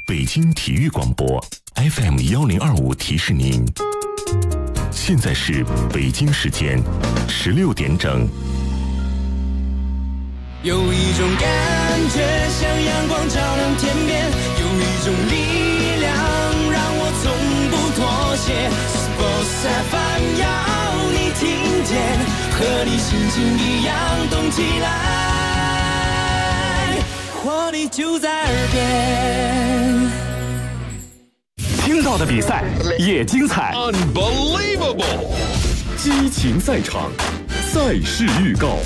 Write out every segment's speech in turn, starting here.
北京体育广播 FM1025提示您，现在是北京时间16点整。 有一种感觉像阳光照亮天边，有一种力量让我从不妥协。Sports FM 要你听见，和你心情一样动起来，活力就在耳边。 听到的比赛也精彩 Unbelievable 激情赛场，赛事预告。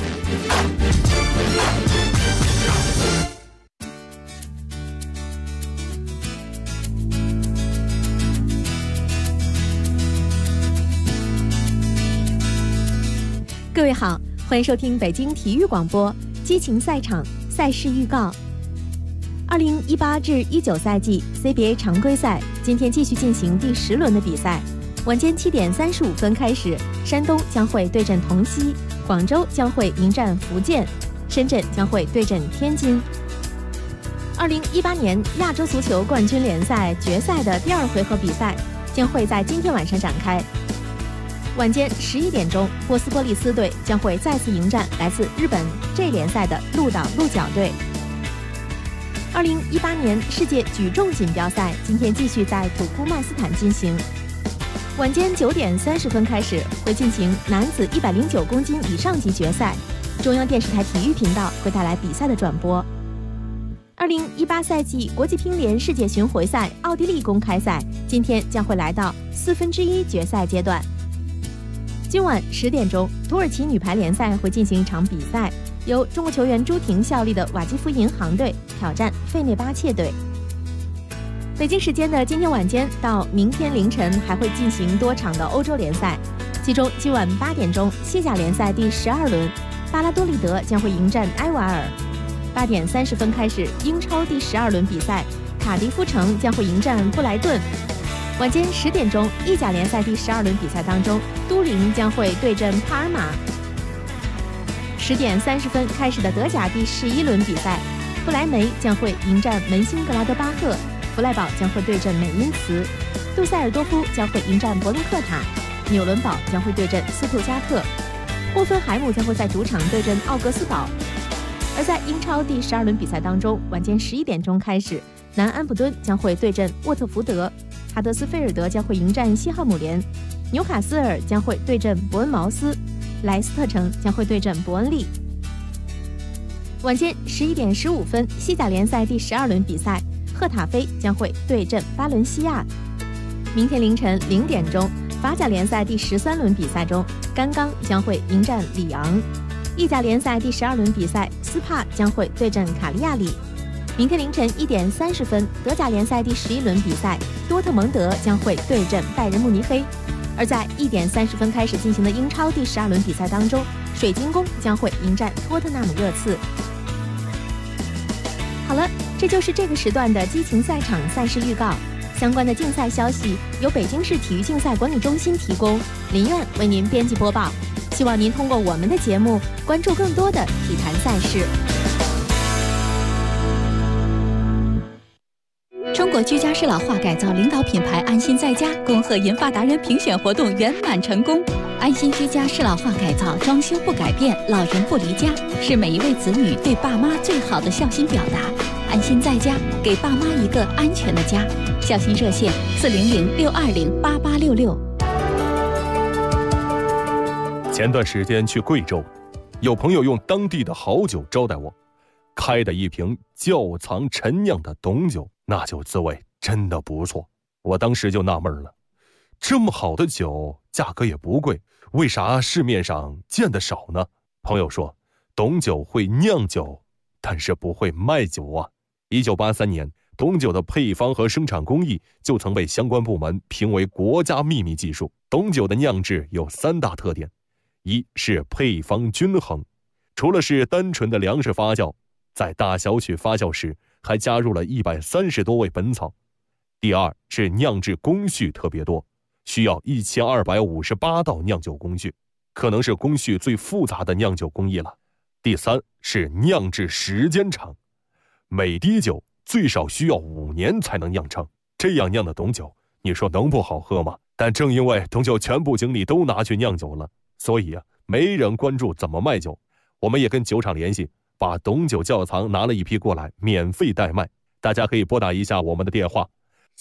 各位好，欢迎收听北京体育广播激情赛场赛事预告。2018至19赛季 CBA 常规赛今天继续进行第10轮的比赛。晚间7点35分开始，山东将会对阵同曦，广州将会迎战福建，深圳将会对阵天津。2018年亚洲足球冠军联赛决赛的第2回合比赛将会在今天晚上展开。晚间11点钟，波斯波利斯队将会再次迎战来自日本 J 联赛的鹿岛鹿角队。2018年世界举重锦标赛今天继续在土库曼斯坦进行。晚间9点30分开始，会进行男子109公斤以上级决赛，中央电视台体育频道会带来比赛的转播。2018赛季国际乒联世界巡回赛奥地利公开赛今天将会来到1/4决赛阶段。今晚10点钟，土耳其女排联赛会进行一场比赛，由中国球员朱婷效力的瓦基夫银行队挑战费内巴切队。北京时间的今天晚间到明天凌晨还会进行多场的欧洲联赛，其中今晚8点钟，西甲联赛第12轮，巴拉多利德将会迎战埃瓦尔。8点30分开始，英超第12轮比赛，卡迪夫城将会迎战布莱顿。晚间10点钟，意甲联赛第12轮比赛当中，都灵将会对阵帕尔马。10点30分开始的德甲第11轮比赛，不莱梅将会迎战门兴格拉德巴赫，弗赖堡将会对阵美因茨，杜塞尔多夫将会迎战伯林克塔，纽伦堡将会对阵斯图加特，霍芬海姆将会在主场对阵奥格斯堡。而在英超第12轮比赛当中，晚间11点钟开始，南安普敦将会对阵沃特福德，哈德斯菲尔德将会迎战西汉姆联，纽卡斯尔将会对阵伯恩茅斯，莱斯特城将会对阵伯恩利。晚间11点15分，西甲联赛第12轮比赛，赫塔菲将会对阵巴伦西亚。明天凌晨0点钟，法甲联赛第13轮比赛中，甘刚将会迎战里昂。意甲联赛第12轮比赛，斯帕将会对阵卡利亚里。明天凌晨1点30分，德甲联赛第11轮比赛，多特蒙德将会对阵拜仁慕尼黑。而在1点30分开始进行的英超第12轮比赛当中，水晶宫将会迎战托特纳姆热刺。好了，这就是这个时段的激情赛场赛事预告。相关的竞赛消息由北京市体育竞赛管理中心提供，林苑为您编辑播报。希望您通过我们的节目关注更多的体坛赛事。 中国居家适老化改造领导品牌安心在家恭贺银发达人评选活动圆满成功。安心居家适老化改造，装修不改变，老人不离家，是每一位子女对爸妈最好的孝心表达。安心在家，给爸妈一个安全的家。孝心热线400-620-8866。 前段时间去贵州，有朋友用当地的好酒招待我，开的一瓶窖藏陈酿的董酒，那酒滋味真的不错。我当时就纳闷了，这么好的酒价格也不贵，为啥市面上见得少呢？朋友说，董酒会酿酒，但是不会卖酒啊。1983年，董酒的配方和生产工艺就曾被相关部门评为国家秘密技术。董酒的酿制有3大特点，一是配方均衡，除了是单纯的粮食发酵，在大小曲发酵时还加入了130多味本草。第二是酿制工序特别多，需要1258道酿酒工序，可能是工序最复杂的酿酒工艺了。第三是酿制时间长，每滴酒最少需要5年才能酿成。这样酿的董酒，你说能不好喝吗？但正因为董酒全部精力都拿去酿酒了，所以没人关注怎么卖酒。我们也跟酒厂联系，把董酒窖藏拿了一批过来，免费代卖。大家可以拨打一下我们的电话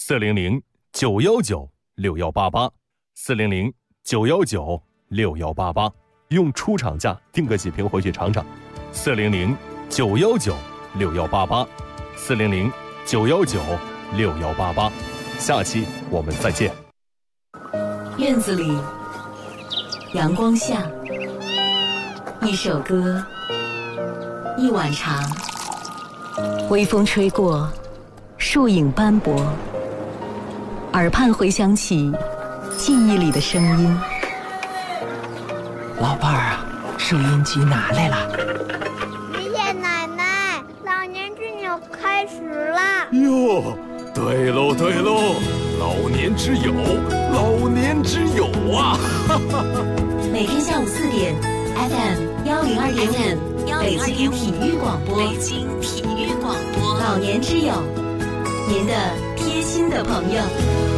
，400-919-6188，400-919-6188，用出厂价订个几瓶回去尝尝。400-919-6188，400-919-6188。下期我们再见。 院子里，阳光下，一首歌，一碗茶，微风吹过，树影斑驳，耳畔回响起记忆里的声音。 老伴儿啊，收音机拿来了。 爷爷奶奶，老年之友开始了。 哟，对喽对喽，老年之友，老年之友啊！ 每天下午4点 ，FM 102.5，北京体育广播，北京体育广播，老年之友，您的贴心的朋友。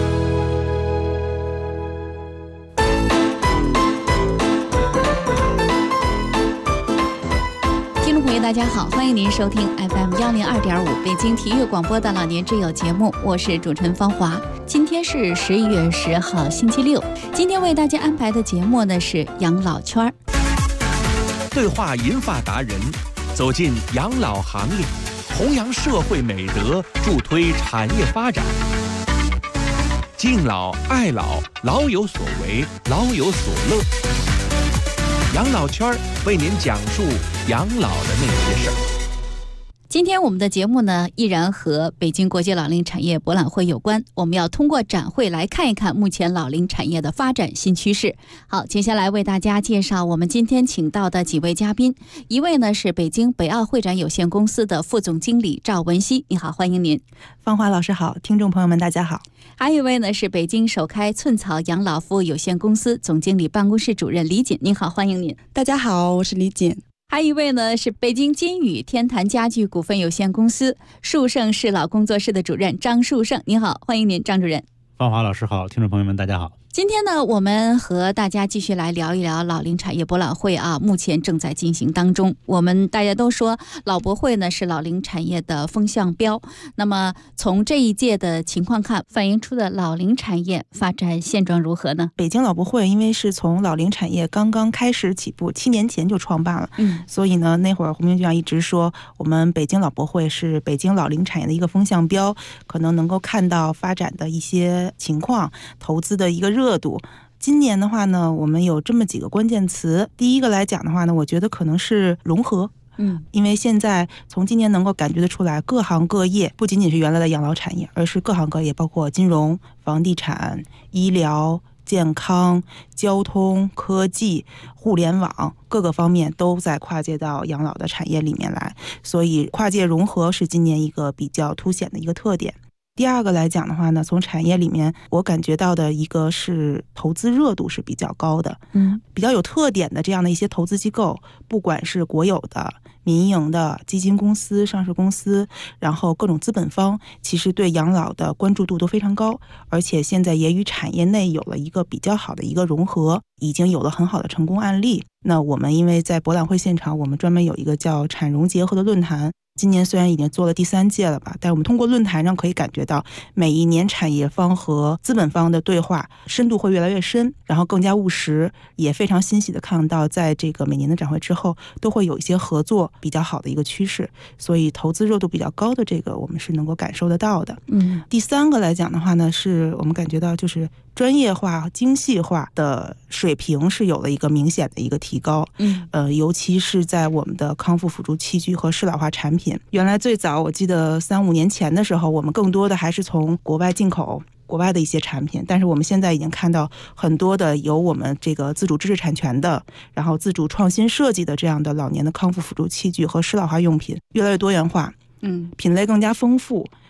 听众朋友大家好，欢迎您收听 FM 102.5北京体育广播的老年之友节目，我是主持人芳华。今天是11月10号星期六，今天为大家安排的节目呢是养老圈， 对话银发达人，走进养老行业，弘扬社会美德，助推产业发展。敬老爱老，老有所为，老有所乐。养老圈为您讲述养老的那些事儿。 今天我们的节目呢，依然和北京国际老龄产业博览会有关。我们要通过展会来看一看目前老龄产业的发展新趋势。好，接下来为大家介绍我们今天请到的几位嘉宾。一位呢是北京北奥会展有限公司的副总经理赵文熙，你好，欢迎您。 芳华老师好，听众朋友们大家好。 还有一位呢是北京首开寸草养老服务有限公司总经理办公室主任李锦，您好，欢迎您。 大家好，我是李锦。 还有一位呢是北京金宇天坛家具股份有限公司树盛适老工作室的主任张树盛，您好，欢迎您，张主任。 芳华老师好，听众朋友们大家好。 今天呢，我们和大家继续来聊一聊老龄产业博览会啊，目前正在进行当中。我们大家都说老博会呢是老龄产业的风向标。那么从这一届的情况看，反映出的老龄产业发展现状如何呢？ 北京老博会因为是从老龄产业刚刚开始起步，7年前就创办了，所以呢，那会儿胡明局长一直说，我们北京老博会是北京老龄产业的一个风向标，可能能够看到发展的一些情况，投资的一个热度。今年的话呢，我们有这么几个关键词。第一个来讲的话呢，我觉得可能是融合。因为现在从今年能够感觉得出来，各行各业不仅仅是原来的养老产业，而是各行各业，包括金融、房地产、医疗、健康、交通、科技、互联网各个方面都在跨界到养老的产业里面来，所以跨界融合是今年一个比较凸显的一个特点。第二个来讲的话呢，从产业里面我感觉到的一个是投资热度是比较高的，比较有特点的这样的一些投资机构，不管是国有的、民营的基金公司、上市公司，然后各种资本方，其实对养老的关注度都非常高，而且现在也与产业内有了一个比较好的一个融合，已经有了很好的成功案例。那我们因为在博览会现场，我们专门有一个叫产融结合的论坛，今年虽然已经做了第3届了吧，但我们通过论坛上可以感觉到，每一年产业方和资本方的对话深度会越来越深，然后更加务实，也非常欣喜的看到，在这个每年的展会之后，都会有一些合作比较好的一个趋势，所以投资热度比较高的这个我们是能够感受得到的。第3个来讲的话呢，是我们感觉到就是专业化、精细化的水平是有了一个明显的一个提高。尤其是在我们的康复辅助器具和适老化产品，原来最早我记得3-5年前的时候，我们更多的还是从国外进口国外的一些产品，但是我们现在已经看到很多的有我们这个自主知识产权的，然后自主创新设计的这样的老年的康复辅助器具和适老化用品越来越多元化，品类更加丰富，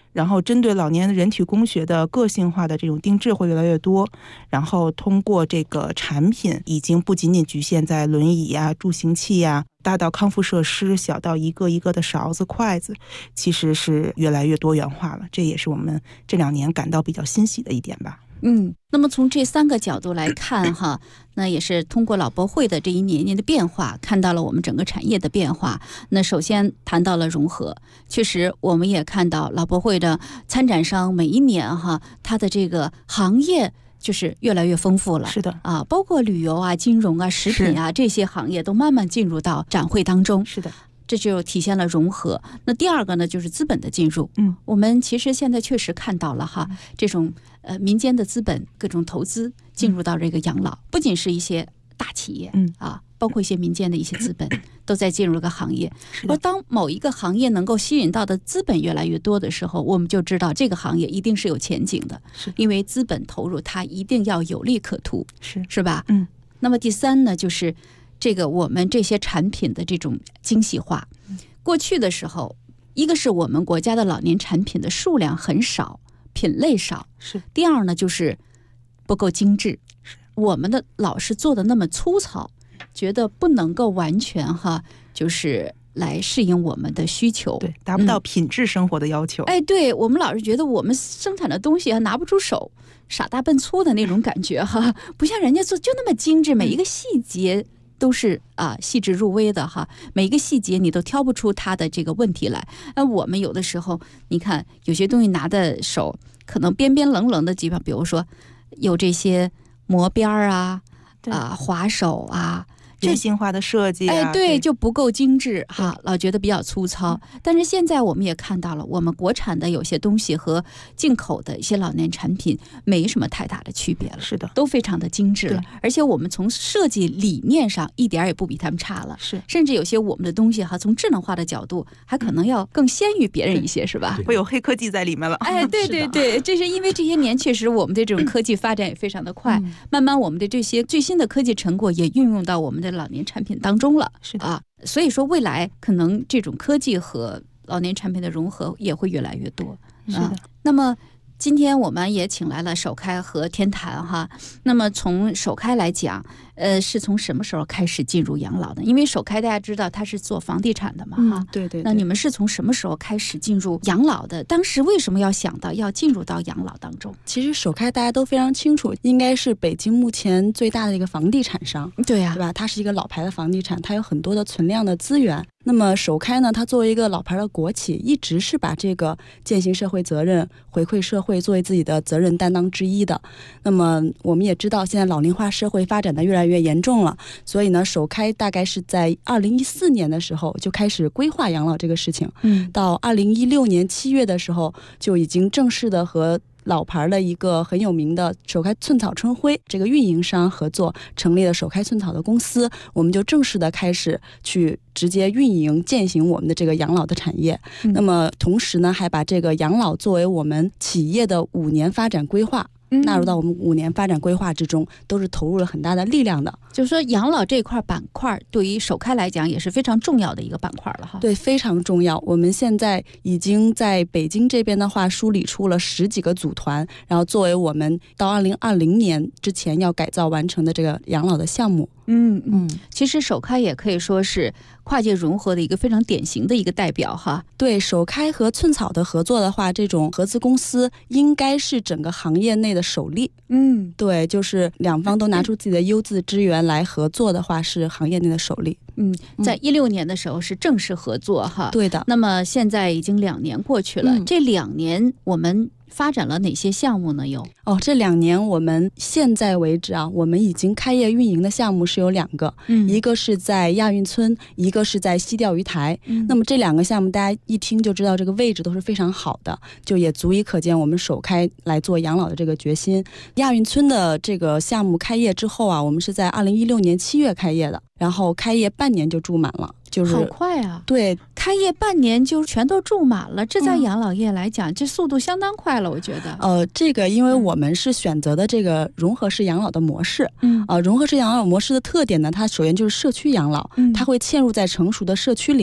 然后针对老年人体工学的个性化的这种定制会越来越多，然后通过这个产品已经不仅仅局限在轮椅啊、助行器啊，大到康复设施，小到一个一个的勺子、筷子，其实是越来越多元化了。这也是我们这2年感到比较欣喜的一点吧。 那么从这3个角度来看哈，那也是通过老博会的这一年年的变化，看到了我们整个产业的变化。那首先谈到了融合，确实我们也看到老博会的参展商每一年哈，它的这个行业就是越来越丰富了。 是的啊，包括旅游啊、金融啊、食品啊这些行业都慢慢进入到展会当中。 是的。 这就体现了融合。那第二个呢，就是资本的进入。我们其实现在确实看到了哈，这种民间的资本各种投资进入到这个养老，不仅是一些大企业包括一些民间的一些资本都在进入这个行业。而当某一个行业能够吸引到的资本越来越多的时候，我们就知道这个行业一定是有前景的，因为资本投入它一定要有利可图，是吧？那么第3呢，就是这个我们这些产品的这种精细化。过去的时候，一个是我们国家的老年产品的数量很少，品类少，第二呢就是不够精致，我们的老是做的那么粗糙，觉得不能够完全就是来适应我们的需求， 对，达不到品质生活的要求。 对，我们老是觉得我们生产的东西拿不出手，傻大笨粗的那种感觉不像人家做就那么精致，每一个细节都是细致入微的每一个细节你都挑不出它的这个问题来。我们有的时候你看有些东西拿的手可能边边棱棱的地方，比如说有这些磨边划手人性化的设计对，就不够精致老觉得比较粗糙。但是现在我们也看到了，我们国产的有些东西和进口的一些老年产品没什么太大的区别了， 是的， 都非常的精致了。而且我们从设计理念上一点也不比他们差了，甚至有些我们的东西从智能化的角度还可能要更先于别人一些，是吧？ 会有黑科技在里面了。 对对对，这是因为这些年确实我们的这种科技发展也非常的快，慢慢我们的这些最新的科技成果也运用到我们的老年产品当中了，所以说未来可能这种科技和老年产品的融合也会越来越多。那么今天我们也请来了首开和天坛那么从首开来讲，是从什么时候开始进入养老的？因为首开大家知道它是做房地产的嘛对对。 那你们是从什么时候开始进入养老的？当时为什么要想到要进入到养老当中？ 其实首开大家都非常清楚，应该是北京目前最大的一个房地产商， 对吧？它是一个老牌的房地产，它有很多的存量的资源。那么首开呢，它作为一个老牌的国企，一直是把这个践行社会责任、回馈社会作为自己的责任担当之一的。那么我们也知道，现在老龄化社会发展的越来越严重了，所以呢，首开大概是在2014年的时候就开始规划养老这个事情，到2016年7月的时候就已经正式的和老牌的一个很有名的首开寸草春晖这个运营商合作，成立了首开寸草的公司，我们就正式的开始去直接运营践行我们的这个养老的产业。那么同时呢，还把这个养老作为我们企业的5年发展规划纳入到我们5年发展规划之中，都是投入了很大的力量的。 就是说养老这块板块对于首开来讲也是非常重要的一个板块了对，非常重要。我们现在已经在北京这边的话梳理出了10几个组团，然后作为我们到2020年之前要改造完成的这个养老的项目。 其实首开也可以说是跨界融合的一个非常典型的一个代表对，首开和寸草的合作的话，这种合资公司应该是整个行业内的首例。对，就是两方都拿出自己的优质资源来合作的话，是行业内的首例。 在16年的时候是正式合作对的。 那么现在已经2年过去了，这2年我们发展了哪些项目呢？ 这2年我们现在为止我们已经开业运营的项目是有2个，一个是在亚运村，一个是在西钓鱼台。那么这2个项目大家一听就知道这个位置都是非常好的，就也足以可见我们首开来做养老的这个决心。亚运村的这个项目开业之后我们是在2016年7月开业的，然后开业半年就住满了。就是好快对， 开业半年就全都住满了，这在养老业来讲，这速度相当快了，我觉得。 这个因为我们是选择的这个融合式养老的模式，融合式养老模式的特点呢，它首先就是社区养老，它会嵌入在成熟的社区里面，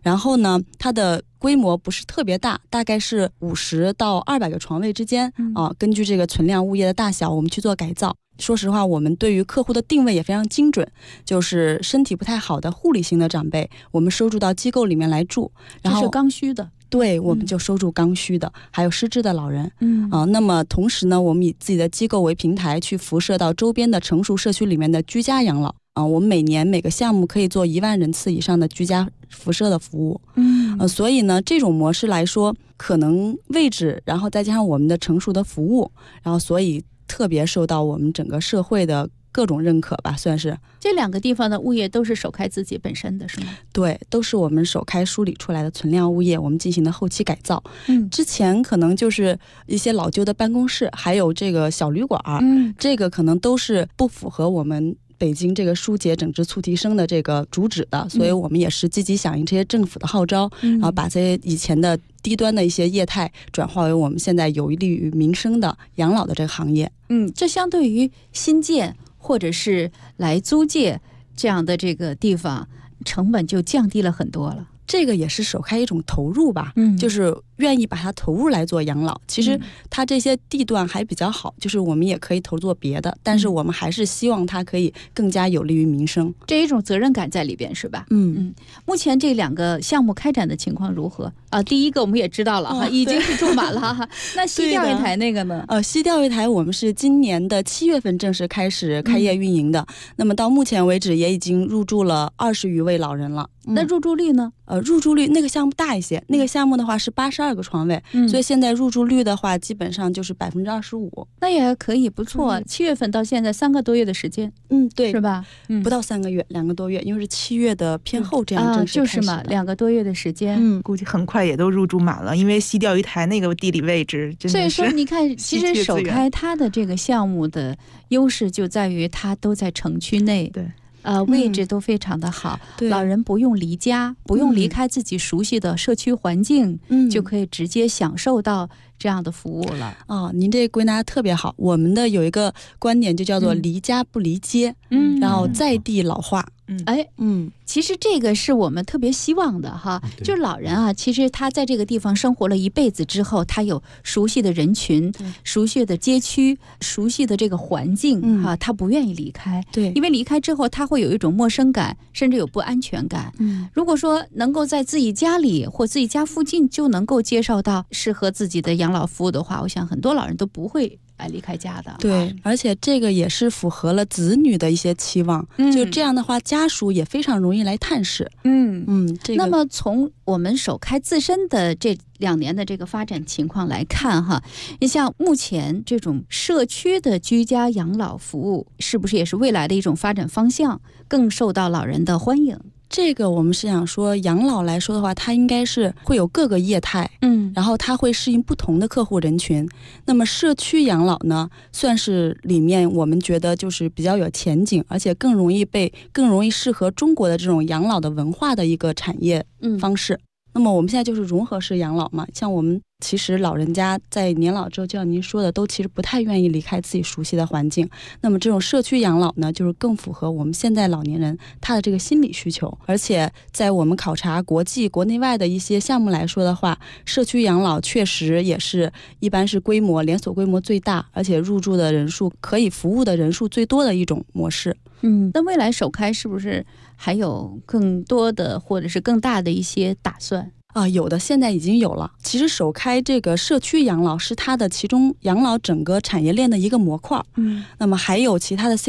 然后呢，它的规模不是特别大，大概是50到200个床位之间根据这个存量物业的大小，我们去做改造。说实话，我们对于客户的定位也非常精准，就是身体不太好的护理型的长辈，我们收住到机构里面来住，然后这是刚需的。 对，我们就收住刚需的，还有失智的老人。那么同时呢，我们以自己的机构为平台，去辐射到周边的成熟社区里面的居家养老。我们每年每个项目可以做1万人次以上的居家辐射的服务。所以呢，这种模式来说，可能位置，然后再加上我们的成熟的服务，然后所以特别受到我们整个社会的各种认可吧，算是。 这2个地方的物业都是首开自己本身的是吗？ 对，都是我们首开梳理出来的存量物业，我们进行的后期改造。之前可能就是一些老旧的办公室，还有这个小旅馆，这个可能都是不符合我们北京这个疏解整治促提升的这个主旨的，所以我们也是积极响应这些政府的号召，然后把这些以前的低端的一些业态转化为我们现在有利于民生的养老的这个行业。 这相对于新建或者是来租借这样的这个地方，成本就降低了很多了。 这个也是首开一种投入吧，就是愿意把它投入来做养老。其实它这些地段还比较好，就是我们也可以投做别的，但是我们还是希望它可以更加有利于民生， 这一种责任感在里边是吧？目前这2个项目开展的情况如何啊？第一个我们也知道了哈，已经是住满了哈。那西钓鱼台那个呢？ 西钓鱼台我们是今年的7月份正式开始开业运营的，那么到目前为止也已经入住了20余位老人了。 那入住率呢？ 入住率那个项目大一些，那个项目的话是82个床位，所以现在入住率的话基本上就是25%， 那也可以不错。7月份到现在3个多月的时间， 对， 是吧？ 不到3个月，2个多月，因为是7月的偏后这样正式开始的， 就是嘛，2个多月的时间， 估计很快也都入住满了，因为西钓鱼台那个地理位置真的是。 所以说，你看，其实首开它的这个项目的优势就在于它都在城区内。 对。 位置都非常的好，老人不用离家，不用离开自己熟悉的社区环境，就可以直接享受到这样的服务了。 您这归纳特别好。我们的有一个观点就叫做离家不离街，然后在地老化。 其实这个是我们特别希望的哈，就是老人啊，其实他在这个地方生活了一辈子之后，他有熟悉的人群、熟悉的街区、熟悉的这个环境哈，他不愿意离开。 对， 因为离开之后，他会有一种陌生感，甚至有不安全感。如果说能够在自己家里或自己家附近就能够接受到适合自己的养老服务的话，我想很多老人都不会离开家的。 对，而且这个也是符合了子女的一些期望，就这样的话家属也非常容易来探视。 那么从我们首开自身的这2年的这个发展情况来看哈，你像目前这种社区的居家养老服务是不是也是未来的一种发展方向，更受到老人的欢迎？ 这个我们是想说，养老来说的话，它应该是会有各个业态，然后它会适应不同的客户人群。那么社区养老呢，算是里面我们觉得就是比较有前景，而且更容易适合中国的这种养老的文化的一个产业方式。那么我们现在就是融合式养老嘛，像我们其实老人家在年老之后，就像您说的，都其实不太愿意离开自己熟悉的环境。那么这种社区养老呢，就是更符合我们现在老年人他的这个心理需求。而且在我们考察国际国内外的一些项目来说的话，社区养老确实也是一般是连锁规模最大，而且入住的人数可以服务的人数最多的一种模式。 那未来首开是不是还有更多的或者是更大的一些打算？ 有的，现在已经有了。其实首开这个社区养老是它的其中养老整个产业链的一个模块。那么还有其他的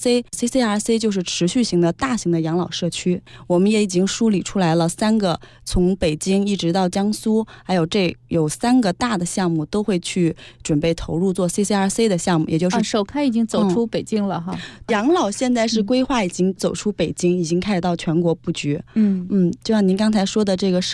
CCRC 就是持续型的大型的养老社区，我们也已经梳理出来了3个，从北京一直到江苏，还有有3个大的项目都会去准备投入做 CCRC 的项目，也就是首开已经走出北京了哈。 养老现在是规划已经走出北京，已经开始到全国布局。就像您刚才说的这个社区养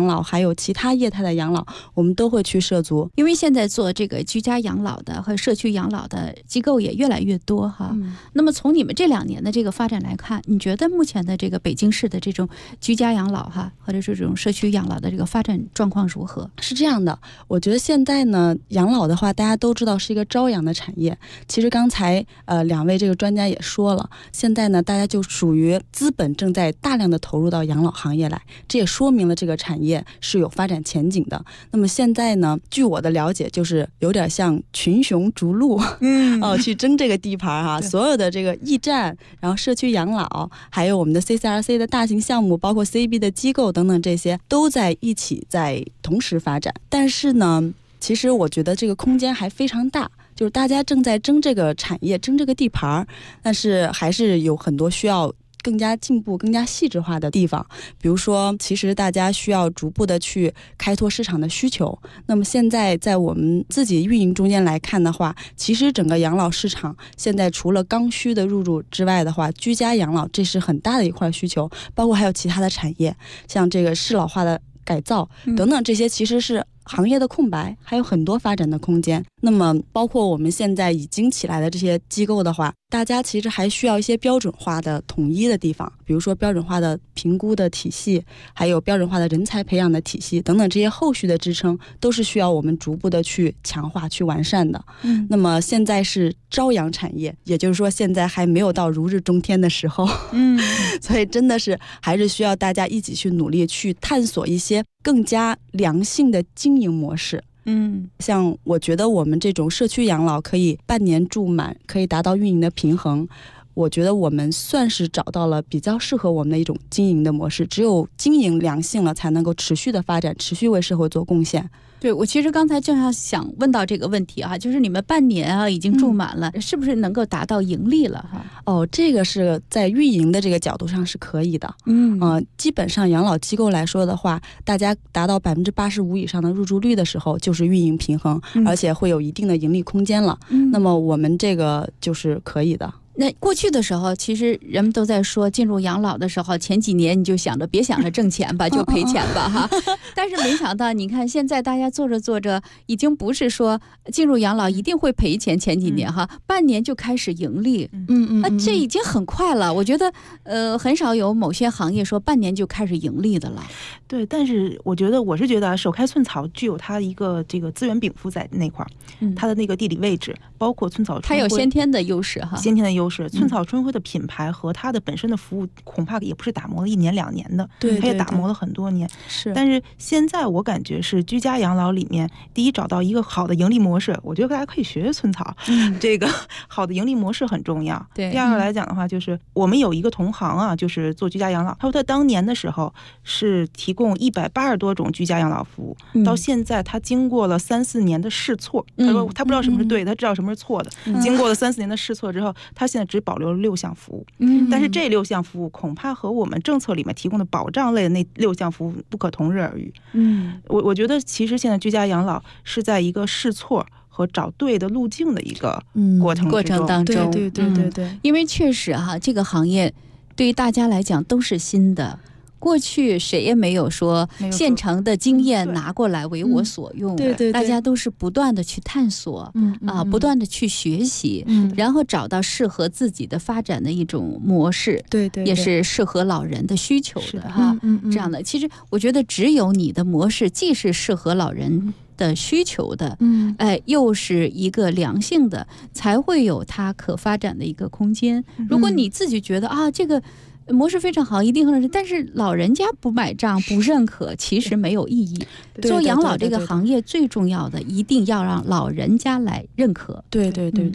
养老还有其他业态的养老，我们都会去涉足。 因为现在做这个居家养老的和社区养老的机构也越来越多哈。那么从你们这2年的这个发展来看，你觉得目前的这个北京市的这种居家养老哈，或者是这种社区养老的这个发展状况如何？ 是这样的，我觉得现在呢，养老的话大家都知道是一个朝阳的产业。其实刚才2位这个专家也说了，现在呢大家就属于资本正在大量的投入到养老行业来，这也说明了这个产业是有发展前景的。那么现在呢，据我的了解，就是有点像群雄逐鹿，去争这个地盘哈。所有的这个驿站，然后社区养老，还有我们的 CCRC 的大型项目，包括 CB 的机构等等，这些都在一起在同时发展。但是呢，其实我觉得这个空间还非常大，就是大家正在争这个产业，争这个地盘，但是还是有很多需要更加进步、更加细致化的地方。比如说，其实大家需要逐步的去开拓市场的需求。那么现在在我们自己运营中间来看的话，其实整个养老市场现在除了刚需的入住之外的话，居家养老这是很大的一块需求，包括还有其他的产业，像这个适老化的改造等等，这些其实是行业的空白，还有很多发展的空间。那么包括我们现在已经起来的这些机构的话，大家其实还需要一些标准化的统一的地方，比如说标准化的评估的体系，还有标准化的人才培养的体系等等，这些后续的支撑都是需要我们逐步的去强化、去完善的。那么现在是朝阳产业，也就是说现在还没有到如日中天的时候，所以真的是还是需要大家一起去努力，去探索一些更加良性的经营模式。像我觉得我们这种社区养老可以半年住满，可以达到运营的平衡，我觉得我们算是找到了比较适合我们的一种经营的模式。只有经营良性了，才能够持续的发展，持续为社会做贡献。 对，我其实刚才正要想问到这个问题哈，就是你们半年啊已经住满了，是不是能够达到盈利了哈？ 这个是在运营的这个角度上是可以的。基本上养老机构来说的话，大家达到85%以上的入住率的时候，就是运营平衡，而且会有一定的盈利空间了。那么我们这个就是可以的。 那过去的时候，其实人们都在说，进入养老的时候，前几年你就想着别想着挣钱吧，就赔钱吧哈。但是没想到，你看现在大家做着做着，已经不是说进入养老一定会赔钱，前几年哈，半年就开始盈利。那这已经很快了。我觉得很少有某些行业说半年就开始盈利的了。 对，但是我是觉得手开寸草具有它一个这个资源禀赋在那块儿，它的那个地理位置，包括寸草春晖， 它有先天的优势哈， 先天的优势。寸草春晖的品牌和它的本身的服务，恐怕也不是打磨了1年2年的，它也打磨了很多年。但是现在我感觉是居家养老里面，第一找到一个好的盈利模式，我觉得大家可以学学寸草，这个好的盈利模式很重要。第二个来讲的话，就是我们有一个同行啊，就是做居家养老，他说他当年的时候是提供180多种居家养老服务，到现在他经过了3、4年的试错，他说他不知道什么是对的，他知道什么是错的。经过了3、4年的试错之后，他现在只保留了6项服务。但是这6项服务恐怕和我们政策里面提供的保障类的那6项服务不可同日而语。我觉得其实现在居家养老是在一个试错和找对的路径的一个过程当中。 对， 因为确实哈，这个行业对于大家来讲都是新的。过去谁也没有说现成的经验拿过来为我所用，大家都是不断的去探索，不断的去学习，然后找到适合自己的发展的一种模式，也是适合老人的需求的哈。这样的，其实我觉得只有你的模式既是适合老人的需求的，又是一个良性的，才会有它可发展的一个空间。如果你自己觉得这个模式非常好，一定很，但是老人家不买账不认可，其实没有意义。做养老这个行业最重要的一定要让老人家来认可。 对。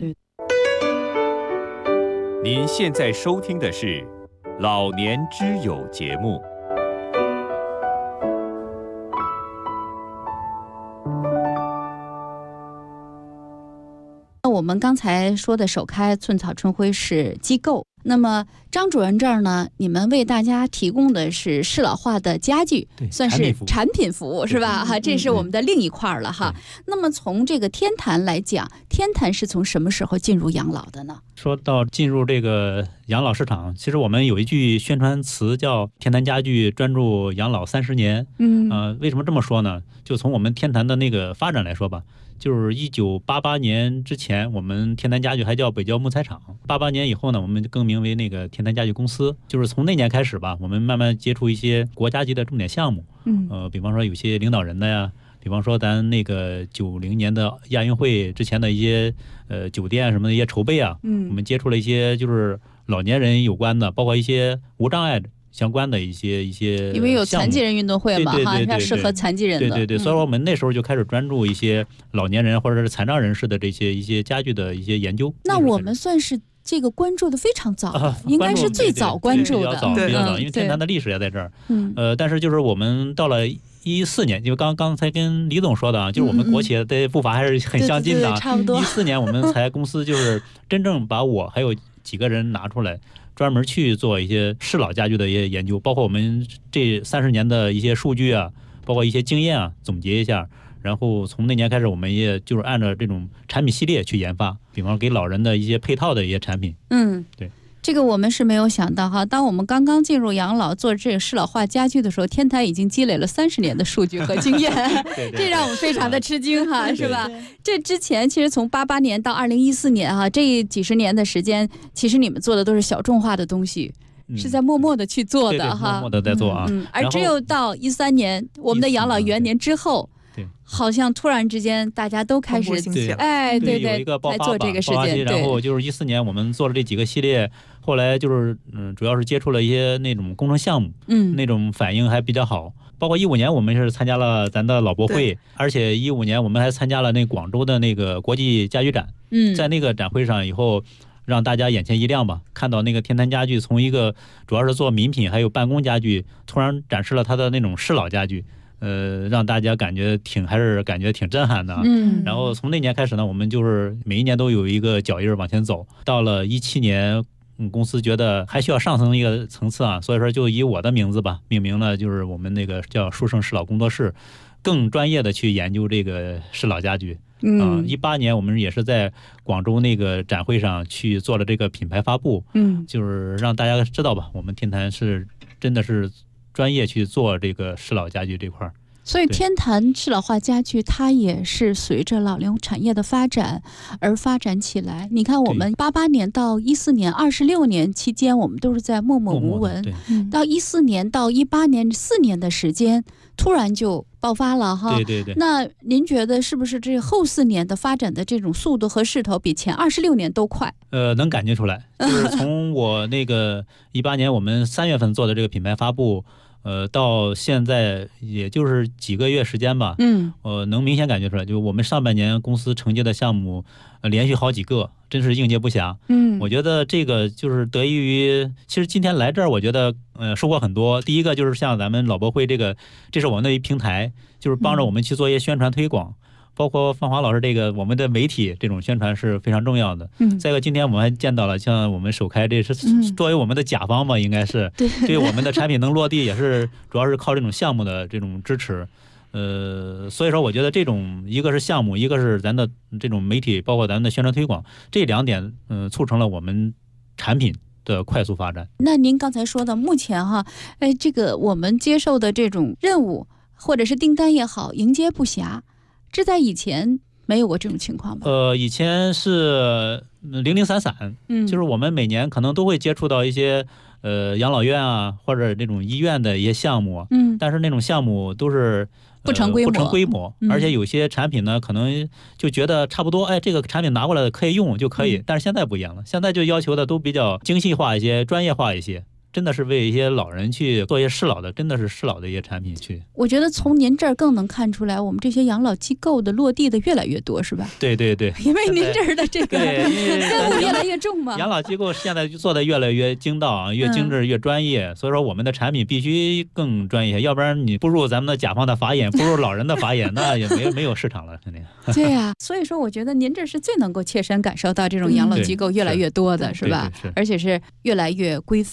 您现在收听的是老年之友节目。 我们刚才说的首开寸草春晖是机构，那么张主任这儿呢，你们为大家提供的是适老化的家具，算是产品服务是吧？哈，这是我们的另一块了哈。那么从这个天坛来讲，天坛是从什么时候进入养老的呢？ 说到进入这个养老市场，其实我们有一句宣传词叫天坛家具专注养老30年。为什么这么说呢？就从我们天坛的那个发展来说吧，就是1988年之前，我们天坛家具还叫北郊木材厂。88年以后呢，我们更名为那个天坛家具公司。就是从那年开始吧，我们慢慢接触一些国家级的重点项目。比方说有些领导人的呀，比方说咱那个90年的亚运会之前的一些酒店什么的一些筹备啊，我们接触了一些就是老年人有关的，包括一些无障碍相关的一些因为有残疾人运动会嘛，哈，它适合残疾人的。 对，所以说我们那时候就开始专注一些老年人或者是残障人士的这些一些家具的一些研究。 那我们算是这个关注的非常早，应该是最早关注的， 比较早，因为天坛的历史也在这儿。但是就是我们到了14年，因为刚才跟李总说的啊，就是我们国企的步伐还是很相近的。 差不多。 14年我们才公司就是真正把我还有几个人拿出来，专门去做一些适老家具的一些研究，包括我们这30年的一些数据啊，包括一些经验啊，总结一下。然后从那年开始，我们也就是按照这种产品系列去研发，比方给老人的一些配套的一些产品。对。 这个我们是没有想到哈，当我们刚刚进入养老做这个适老化家具的时候，天坛已经积累了30年的数据和经验，这让我们非常的吃惊哈，是吧？这之前其实从88年到2014年哈，这几十年的时间，其实你们做的都是小众化的东西。是在默默的去做的哈， 默默的在做啊。 而只有到13年，我们的养老元年之后。好像突然之间大家都开始对有一个爆发来做这个事情。 然后就是14年我们做了这几个系列，后来就是主要是接触了一些那种工程项目，那种反应还比较好。包括15年我们是参加了咱的老博会，而且15年我们还参加了那广州的那个国际家具展。在那个展会上以后，让大家眼前一亮吧，看到那个天坛家具从一个主要是做名品还有办公家具，突然展示了它的那种适老家具。让大家感觉挺震撼的。然后从那年开始呢，我们就是每一年都有一个脚印往前走。到了17年，公司觉得还需要上升一个层次啊，所以说就以我的名字吧命名了，就是我们那个叫书盛适老工作室，更专业的去研究这个适老家具。18年我们也是在广州那个展会上去做了这个品牌发布，就是让大家知道吧，我们天坛是真的是专业去做这个适老家具这块。 所以天坛适老化家具它也是随着老龄产业的发展而发展起来。你看我们88年到14年26年期间，我们都是在默默无闻，到14年到18年4年的时间突然就爆发了哈。 对。 那您觉得是不是这后4年的发展的这种速度和势头比前26年都快？ 能感觉出来，就是从我那个18年我们3月份做的这个品牌发布，到现在也就是几个月时间吧，能明显感觉出来，就我们上半年公司承接的项目，连续好几个，真是应接不暇。我觉得这个就是得益于，其实今天来这儿，我觉得收获很多。第一个就是像咱们老博会这是我们的一平台，就是帮着我们去做一些宣传推广。包括范华老师这个我们的媒体这种宣传是非常重要的。再一个，今天我们还见到了像我们首开，这是作为我们的甲方嘛，应该是对我们的产品能落地，也是主要是靠这种项目的这种支持。所以说我觉得这种一个是项目，一个是咱的这种媒体，包括咱的宣传推广，这2点促成了我们产品的快速发展。 那您刚才说的目前哈，这个我们接受的这种任务或者是订单也好，迎接不暇。这在以前没有过这种情况吧？ 以前是零零散散，就是我们每年可能都会接触到一些养老院啊，或者那种医院的一些项目，但是那种项目都是不成规模， 而且有些产品呢，可能就觉得差不多，这个产品拿过来可以用就可以，但是现在不一样了，现在就要求的都比较精细化一些，专业化一些。真的是为一些老人去做一些适老的，真的是适老的一些产品去。 我觉得从您这儿更能看出来，我们这些养老机构的落地的越来越多，是吧？ 对， 因为您这儿的这个任务越来越重嘛。 养老机构现在做的越来越精到啊，越精致越专业，所以说我们的产品必须更专业，要不然你不入咱们的甲方的法眼，不入老人的法眼，那也没有市场了，肯定。 对呀，所以说我觉得您这是最能够切身感受到这种养老机构越来越多的，是吧？ 是， 而且是越来越规范。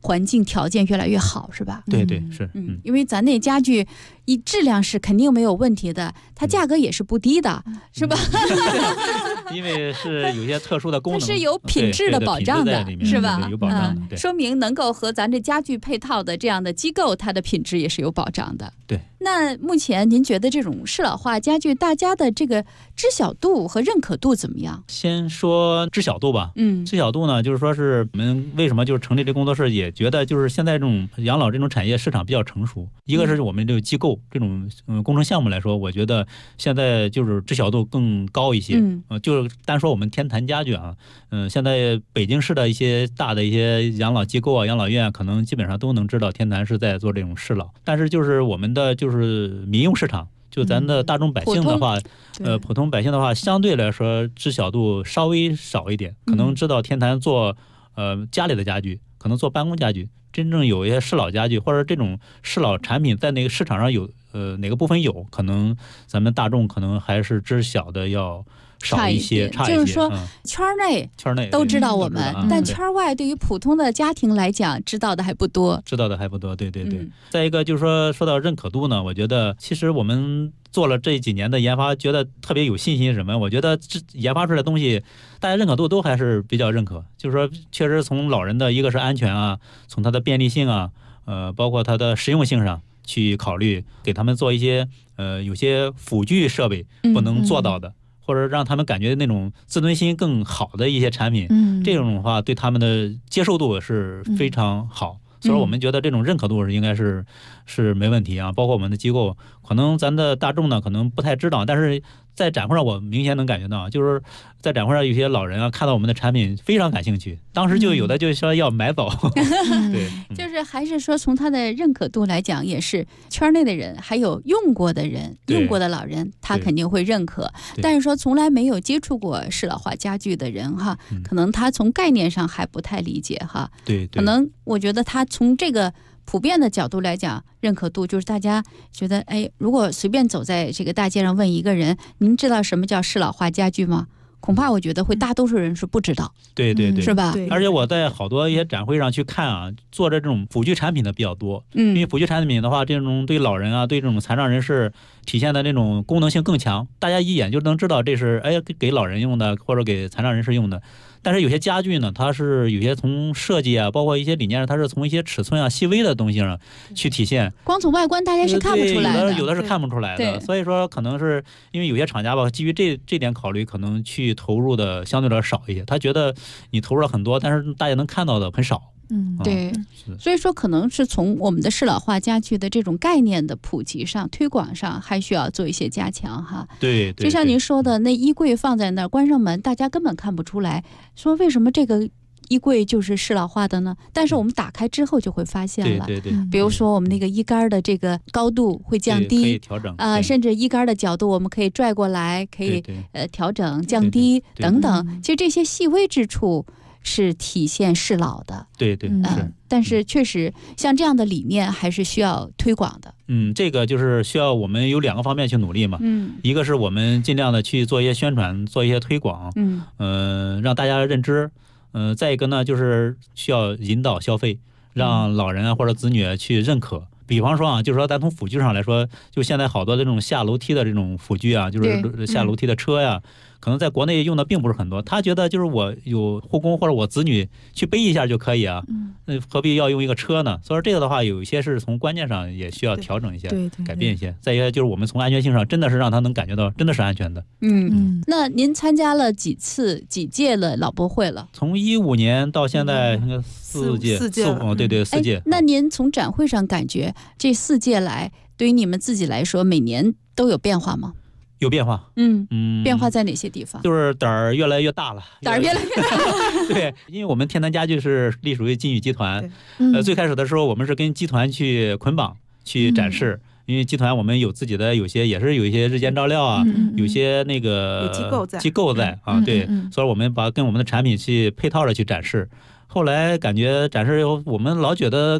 环境条件越来越好，是吧？ 对对是， 因为咱那家具质量是肯定没有问题的，它价格也是不低的，是吧？ 因为是有些特殊的功能， 它是有品质的保障的，是吧？ 有保障的， 说明能够和咱这家具配套的这样的机构，它的品质也是有保障的。 对。 那目前您觉得这种适老化家具，大家的这个知晓度和认可度怎么样？ 先说知晓度吧。知晓度呢，就是说是我们为什么就是成立这工作室，也觉得就是现在这种养老这种产业市场比较成熟。一个是我们这个机构这种工程项目来说，我觉得现在就是知晓度更高一些。就是单说我们天坛家具啊，现在北京市的一些大的一些养老机构啊、养老院，可能基本上都能知道天坛是在做这种适老。但是就是我们的就是民用市场，就咱的大众百姓的话，普通百姓的话，相对来说知晓度稍微少一点，可能知道天坛做家里的家具，可能做办公家具，真正有一些适老家具或者这种适老产品在那个市场上有哪个部分有，可能咱们大众可能还是知晓的要少一些，差一些。 就是说，圈内都知道我们，但圈外对于普通的家庭来讲，知道的还不多。 对对对。再一个就是说到认可度呢，我觉得其实我们做了这几年的研发，觉得特别有信心。什么？我觉得研发出来的东西，大家认可度都还是比较认可。就是说，确实从老人的一个是安全啊，从它的便利性啊，包括它的实用性上去考虑，给他们做一些有些辅具设备不能做到的。或者让他们感觉那种自尊心更好的一些产品，这种的话对他们的接受度是非常好，所以我们觉得这种认可度应该是没问题啊。包括我们的机构，可能咱的大众呢可能不太知道，但是在展会上我明显能感觉到，就是在展会上有些老人啊看到我们的产品非常感兴趣，当时就有的就说要买走。对， 就是还是说从他的认可度来讲，也是圈内的人还有用过的人，用过的老人他肯定会认可，但是说从来没有接触过适老化家具的人哈，可能他从概念上还不太理解哈。 对， 可能我觉得他从这个普遍的角度来讲，认可度就是大家觉得，哎，如果随便走在这个大街上问一个人，您知道什么叫适老化家具吗？恐怕我觉得会大多数人是不知道。 对对对， 是吧？ 而且我在好多一些展会上去看啊，做的这种辅具产品的比较多。因为辅具产品的话，这种对老人啊，对这种残障人士体现的那种功能性更强，大家一眼就能知道这是给老人用的或者给残障人士用的。但是有些家具呢，它是有些从设计啊，包括一些理念上，它是从一些尺寸啊、细微的东西上去体现。 光从外观大家是看不出来的， 有的是看不出来的。所以说，可能是因为有些厂家吧，基于这点考虑，可能去投入的相对有点少一些。他觉得你投入了很多，但是大家能看到的很少。 对，所以说可能是从我们的适老化家具的这种概念的普及上、推广上，还需要做一些加强哈。 对， 就像您说的，那衣柜放在那儿，关上门，大家根本看不出来，说为什么这个衣柜就是适老化的呢？但是我们打开之后就会发现了， 对， 比如说我们那个衣杆的这个高度会降低， 可以调整甚至衣杆的角度我们可以拽过来，可以调整、降低等等。其实这些细微之处是体现适老的。 对，是。 但是确实像这样的理念还是需要推广的。 这个就是需要我们有2个方面去努力嘛。一个是我们尽量的去做一些宣传，做一些推广，让大家认知。再一个呢，就是需要引导消费，让老人啊或者子女去认可。比方说啊，就是说咱从辅具上来说，就现在好多这种下楼梯的这种辅具啊，就是下楼梯的车呀，可能在国内用的并不是很多。他觉得就是我有护工或者我子女去背一下就可以啊，那何必要用一个车呢？所以说这个的话，有一些是从观念上也需要调整一些，改变一些。再一个就是我们从安全性上，真的是让他能感觉到真的是安全的。 那您参加了几届了老博会了？ 从15年到现在应该4届，对4届。 那您从展会上感觉这4届来，对于你们自己来说，每年都有变化吗？ 有变化。 变化在哪些地方？ 就是胆儿越来越大了。 胆儿越来越大。 对，因为我们天坛家具是隶属于金宇集团，最开始的时候我们是跟集团去捆绑去展示。因为集团我们有自己的有一些日间照料啊，有些那个机构在啊，对，所以我们跟我们的产品去配套着去展示。后来感觉展示以后，我们老觉得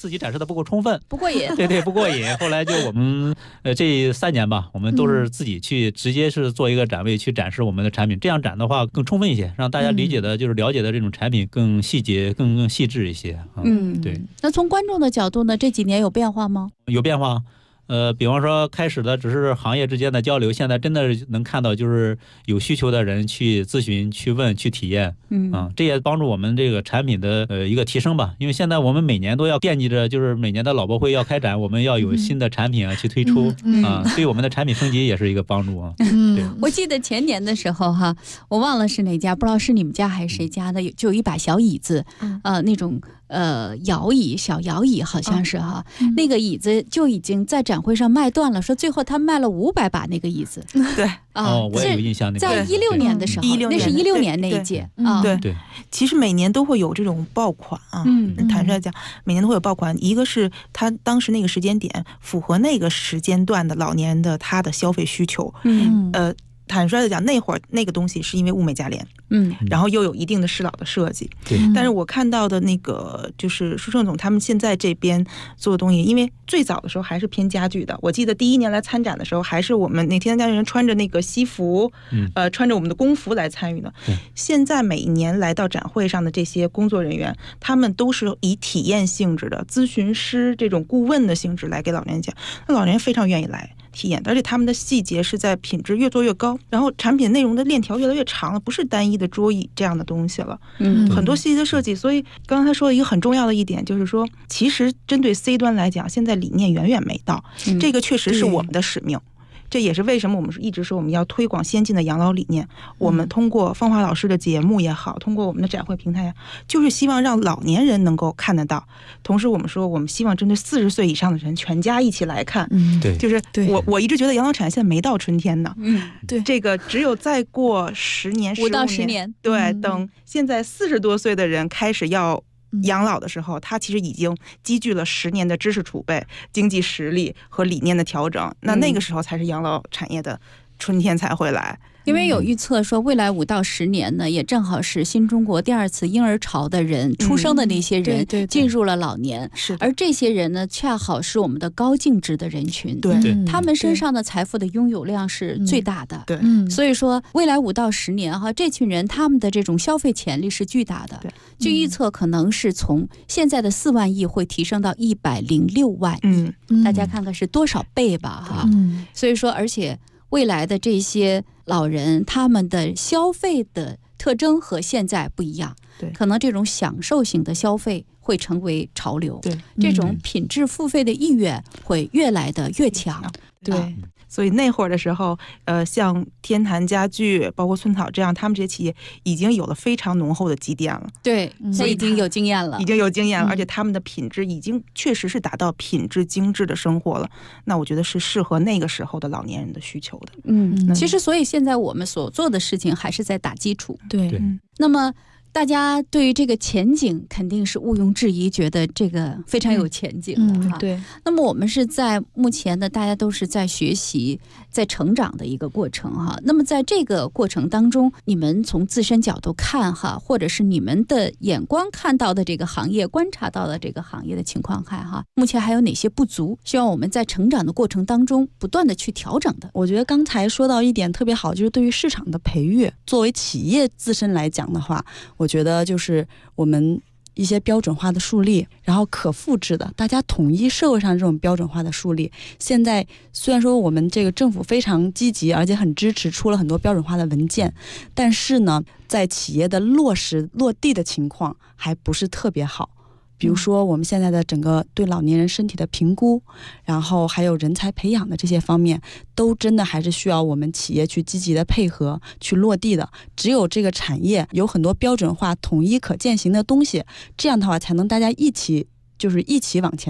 自己展示的不够充分， 不过瘾。 对，不过瘾。后来就我们这3年吧，我们都是自己去直接是做一个展位去展示我们的产品，这样展的话更充分一些，让大家理解的就是了解的这种产品更细节、更细致一些。对。 那从观众的角度呢，这几年有变化吗？ 有变化。比方说开始的只是行业之间的交流，现在真的能看到就是有需求的人去咨询、去问、去体验，这也帮助我们这个产品的一个提升吧。因为现在我们每年都要惦记着，就是每年的老博会要开展，我们要有新的产品去推出对我们的产品升级也是一个帮助啊。对， 我记得前年的时候哈，我忘了是哪家，不知道是你们家还是谁家的，就有一把小椅子，那种摇椅，小摇椅好像是哈，那个椅子就已经在展会上卖断了，说最后他卖了500把那个椅子。 对我也有印象， 在16年的时候，那是16年那一届对，其实每年都会有这种爆款啊。坦率讲，每年都会有爆款。一个是他当时那个时间点符合那个时间段的老年的他的消费需求。坦率的讲，那会儿那个东西是因为物美价廉，然后又有一定的适老的设计。但是我看到的那个就是舒胜总他们现在这边做的东西，因为最早的时候还是偏家具的。我记得第1年来参展的时候，还是我们那天家具人穿着那个西服，穿着我们的工服来参与的。现在每一年来到展会上的这些工作人员，他们都是以体验性质的咨询师这种顾问的性质来给老年人讲，那老年人非常愿意来体验，而且他们的细节是在品质越做越高，然后产品内容的链条越来越长了，不是单一的桌椅这样的东西了，很多细节的设计。所以刚刚他说的一个很重要的一点就是说，其实针对 C 端来讲，现在理念远远没到，这个确实是我们的使命。这也是为什么我们一直说我们要推广先进的养老理念。我们通过芳华老师的节目也好，通过我们的展会平台也好，就是希望让老年人能够看得到。同时我们说，我们希望针对40岁以上的人全家一起来看。 对， 就是我一直觉得养老产业现在没到春天呢。 对， 这个只有再过10年、 5到10年， 对，等现在40多岁的人开始要养老的时候，他其实已经积聚了10年的知识储备、经济实力和理念的调整，那个时候才是养老产业的春天才会来。 因为有预测说，未来5到10年呢，也正好是新中国第2次婴儿潮的人出生的那些人进入了老年，而这些人呢，恰好是我们的高净值的人群，他们身上的财富的拥有量是最大的。所以说未来5到10年哈，这群人他们的这种消费潜力是巨大的。据预测，可能是从现在的4万亿会提升到106万亿。大家看看是多少倍吧哈。所以说，而且未来的这些老人，他们的消费的特征和现在不一样，可能这种享受型的消费会成为潮流，这种品质付费的意愿会越来的越强。 对。所以那会儿的时候，像天坛家具，包括寸草这样，他们这些企业已经有了非常浓厚的积淀了。 对，所以已经有经验了， 而且他们的品质已经确实是达到品质精致的生活了。那我觉得是适合那个时候的老年人的需求的。 其实所以现在我们所做的事情还是在打基础。 对。 那么大家对于这个前景肯定是毋庸置疑，觉得这个非常有前景的。 对。 那么我们是在目前呢，大家都是在学习、在成长的一个过程哈。那么在这个过程当中，你们从自身角度看哈，或者是你们的眼光看到的这个行业、观察到的这个行业的情况看哈，目前还有哪些不足？希望我们在成长的过程当中不断的去调整的。 我觉得刚才说到一点特别好，就是对于市场的培育，作为企业自身来讲的话，我觉得就是我们一些标准化的树立，然后可复制的，大家统一社会上这种标准化的树立。现在虽然说我们这个政府非常积极，而且很支持，出了很多标准化的文件，但是呢，在企业的落实落地的情况还不是特别好。比如说我们现在的整个对老年人身体的评估，然后还有人才培养的这些方面，都真的还是需要我们企业去积极的配合去落地的。只有这个产业有很多标准化统一可践行的东西，这样的话才能大家一起往前走。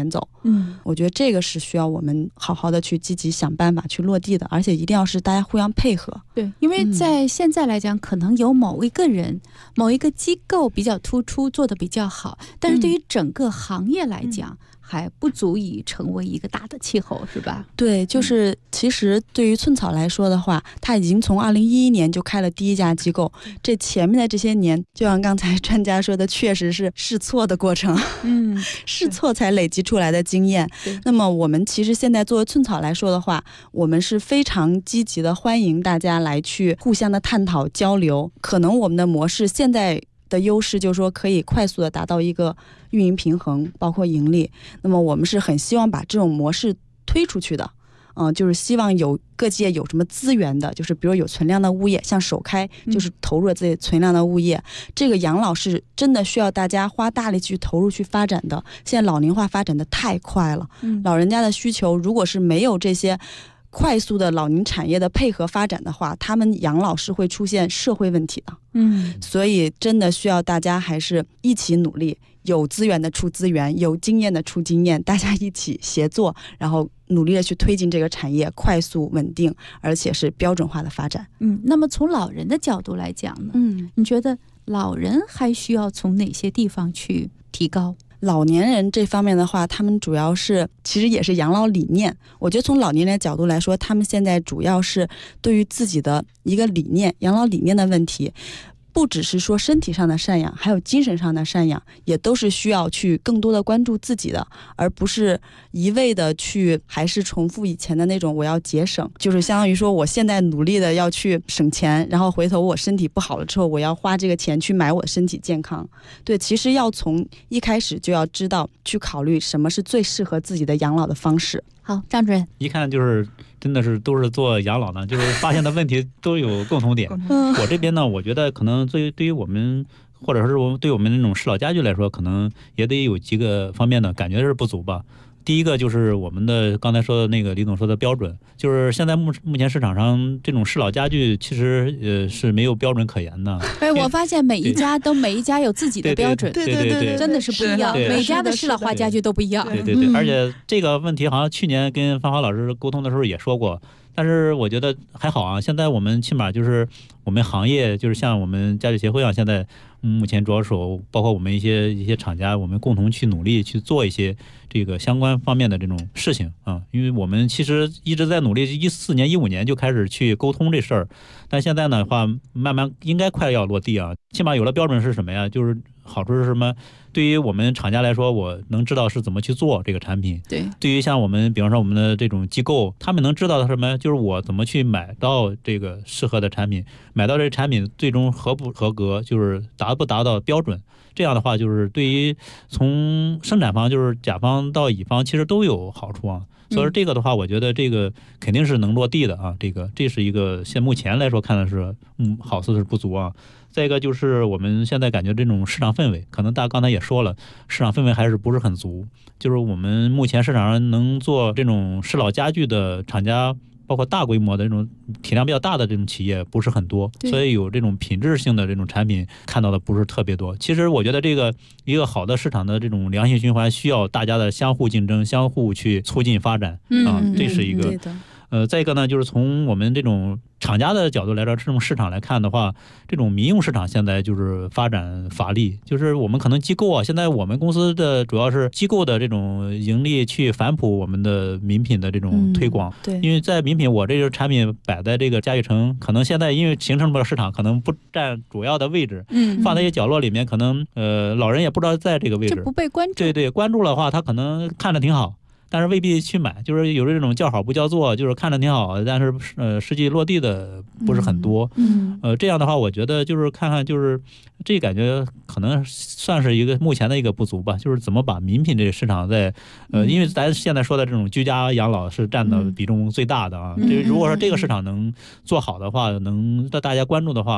我觉得这个是需要我们好好的去积极想办法去落地的，而且一定要是大家互相配合。 对，因为在现在来讲，可能有某一个人、某一个机构比较突出，做得比较好，但是对于整个行业来讲，还不足以成为一个大的气候，是吧？ 对，就是其实对于寸草来说的话，它已经从2011年就开了第一家机构，这前面的这些年，就像刚才专家说的，确实是试错的过程，试错才累积出来的经验。那么我们其实现在作为寸草来说的话，我们是非常积极的欢迎大家来去互相的探讨交流。可能我们的模式现在的优势就是说可以快速的达到一个运营平衡，包括盈利。那么我们是很希望把这种模式推出去的，就是希望有各界有什么资源的，就是比如有存量的物业，像首开就是投入了自己存量的物业，这个养老是真的需要大家花大力去投入去发展的。现在老龄化发展的太快了，老人家的需求如果是没有这些快速的老龄产业的配合发展的话，他们养老是会出现社会问题的。所以真的需要大家还是一起努力，有资源的出资源，有经验的出经验，大家一起协作，然后努力的去推进这个产业快速稳定而且是标准化的发展。 那么从老人的角度来讲呢，你觉得老人还需要从哪些地方去提高？ 老年人这方面的话，他们主要是其实也是养老理念。我觉得从老年人的角度来说，他们现在主要是对于自己的一个理念，养老理念的问题，不只是说身体上的赡养，还有精神上的赡养，也都是需要去更多的关注自己的，而不是一味的去还是重复以前的那种我要节省，就是相当于说我现在努力的要去省钱，然后回头我身体不好了之后，我要花这个钱去买我的身体健康。对，其实要从一开始就要知道去考虑什么是最适合自己的养老的方式。 好，张主任， 一看就是真的是都是做养老呢，就是发现的问题都有共同点。我这边呢，我觉得可能对于我们，或者是对我们那种适老家居来说，可能也得有几个方面的感觉是不足吧。第一个就是我们的刚才说的那个李总说的标准，就是现在目前市场上这种适老家具其实是没有标准可言的。 我发现每一家有自己的标准， 对， 真的是不一样，每家的适老化家具都不一样。 对，而且这个问题好像去年跟芳华老师沟通的时候也说过。但是我觉得还好啊，现在我们起码就是我们行业，就是像我们家具协会啊，现在目前主要手包括我们一些厂家，我们共同去努力去做一些这个相关方面的这种事情啊。因为我们其实一直在努力，14年、15年就开始去沟通这事儿，但现在呢的话，慢慢应该快要落地啊。起码有了标准是什么呀？就是好处是什么？对于我们厂家来说，我能知道是怎么去做这个产品。对于像我们，比方说我们的这种机构，他们能知道的什么？就是我怎么去买到这个适合的产品，买到这个产品最终合不合格，就是达不达到标准。这样的话，就是对于从生产方，就是甲方到乙方，其实都有好处啊。所以说这个的话，我觉得这个肯定是能落地的啊。这是一个现目前来说看的是，好似是不足啊。再一个就是我们现在感觉这种市场氛围，可能大家刚才也说了，市场氛围还是不是很足。就是我们目前市场上能做这种适老家具的厂家，包括大规模的这种体量比较大的这种企业不是很多，所以有这种品质性的这种产品看到的不是特别多。其实我觉得这个一个好的市场的这种良性循环，需要大家的相互竞争，相互去促进发展啊，这是一个。再一个呢，就是从我们这种厂家的角度来说，这种市场来看的话，这种民用市场现在就是发展乏力，就是我们可能机构啊，现在我们公司的主要是机构的这种盈利去反哺我们的名品的这种推广。对，因为在名品，我这个产品摆在这个嘉裕城，可能现在因为形成了市场，可能不占主要的位置，放在一些角落里面，可能老人也不知道在这个位置， 不被关注。 对，关注了的话，他可能看着挺好。但是未必去买，就是有这种叫好不叫座，就是看着挺好，但是实际落地的不是很多。这样的话，我觉得就是看看，就是这感觉可能算是一个目前的一个不足吧，就是怎么把名品这个市场在因为咱现在说的这种居家养老是占的比重最大的啊。如果说这个市场能做好的话，能让大家关注的话，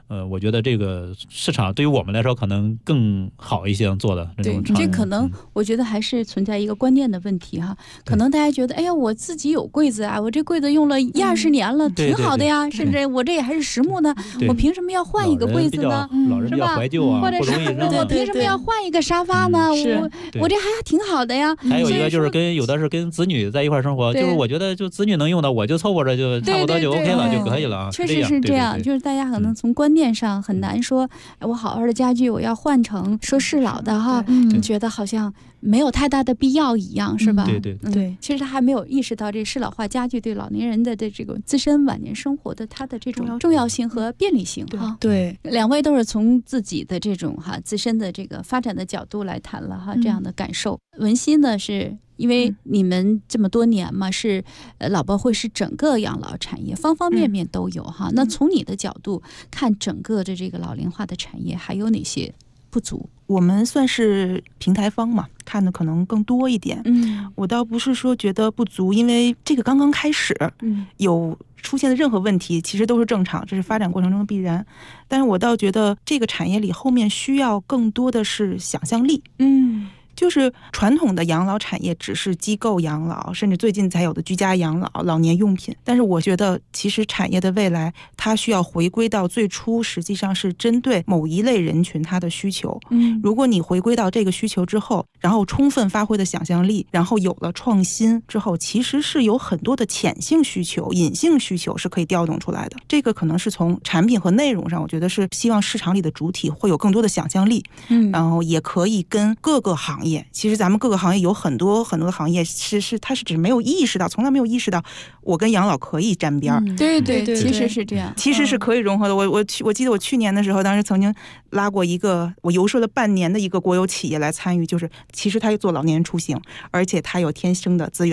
我觉得这个市场对于我们来说可能更好一些做的这种。 这可能我觉得还是存在一个观念的问题哈。可能大家觉得，哎呀，我自己有柜子啊，我这柜子用了20年了，挺好的呀，甚至我这也还是实木呢，我凭什么要换一个柜子呢？ 老人比较怀旧啊， 或者是我凭什么要换一个沙发呢？我这还挺好的呀。 还有一个就是有的是跟子女在一块生活，就是我觉得就子女能用的，我就凑合着就差不多就 OK 了，就可以了啊。 确实是这样，就是大家可能从观念上很难说，我好好的家具我要换成说适老的哈，觉得好像没有太大的必要一样，是吧？ 对， 其实他还没有意识到这适老化家具对老年人的这个自身晚年生活的它的这种重要性和便利性哈。 对， 两位都是从自己的这种自身的这个发展的角度来谈了哈，这样的感受。文熙呢，是因为你们这么多年嘛，是老博会是整个养老产业方方面面都有哈。那从你的角度看，整个的这个老龄化的产业还有哪些不足？ 我们算是平台方嘛，看的可能更多一点。我倒不是说觉得不足，因为这个刚刚开始，有出现的任何问题其实都是正常，这是发展过程中的必然。但是我倒觉得这个产业里后面需要更多的是想象力。就是传统的养老产业只是机构养老，甚至最近才有的居家养老、老年用品。但是我觉得其实产业的未来它需要回归到最初，实际上是针对某一类人群他的需求。如果你回归到这个需求之后，然后充分发挥的想象力，然后有了创新之后，其实是有很多的潜性需求、隐性需求是可以调动出来的。这个可能是从产品和内容上，我觉得是希望市场里的主体会有更多的想象力，然后也可以跟各个行业，其实咱们各个行业有很多很多的行业它是只没有意识到，从来没有意识到我跟养老可以沾边。 对，其实是这样， 其实是可以融合的。我记得我去年的时候，当时曾经拉过一个我游说了半年的一个国有企业来参与，就是其实它做老年人出行，而且它有天生的资源。